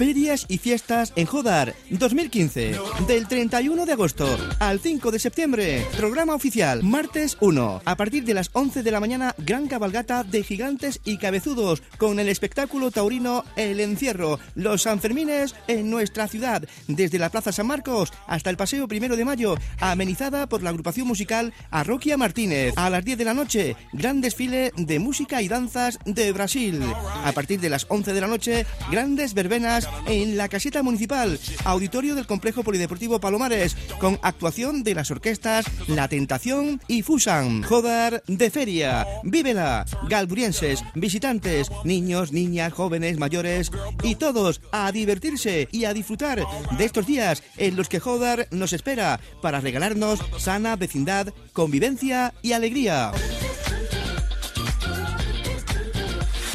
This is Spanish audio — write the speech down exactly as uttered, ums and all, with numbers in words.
Ferias y fiestas en Jodar dos mil quince. Del treinta y uno de agosto al cinco de septiembre. Programa oficial, martes uno. A partir de las once de la mañana, gran cabalgata de gigantes y cabezudos con el espectáculo taurino El Encierro. Los Sanfermines en nuestra ciudad. Desde la Plaza San Marcos hasta el Paseo Primero de Mayo. Amenizada por la agrupación musical Arroquia Martínez. A las diez de la noche, gran desfile de música y danzas de Brasil. A partir de las once de la noche, grandes verbenas en la caseta municipal, auditorio del complejo polideportivo Palomares, con actuación de las orquestas La Tentación y Fusan. Jodar de feria, vívela, galburienses, visitantes, niños, niñas, jóvenes, mayores y todos a divertirse y a disfrutar de estos días en los que Jodar nos espera para regalarnos sana vecindad, convivencia y alegría.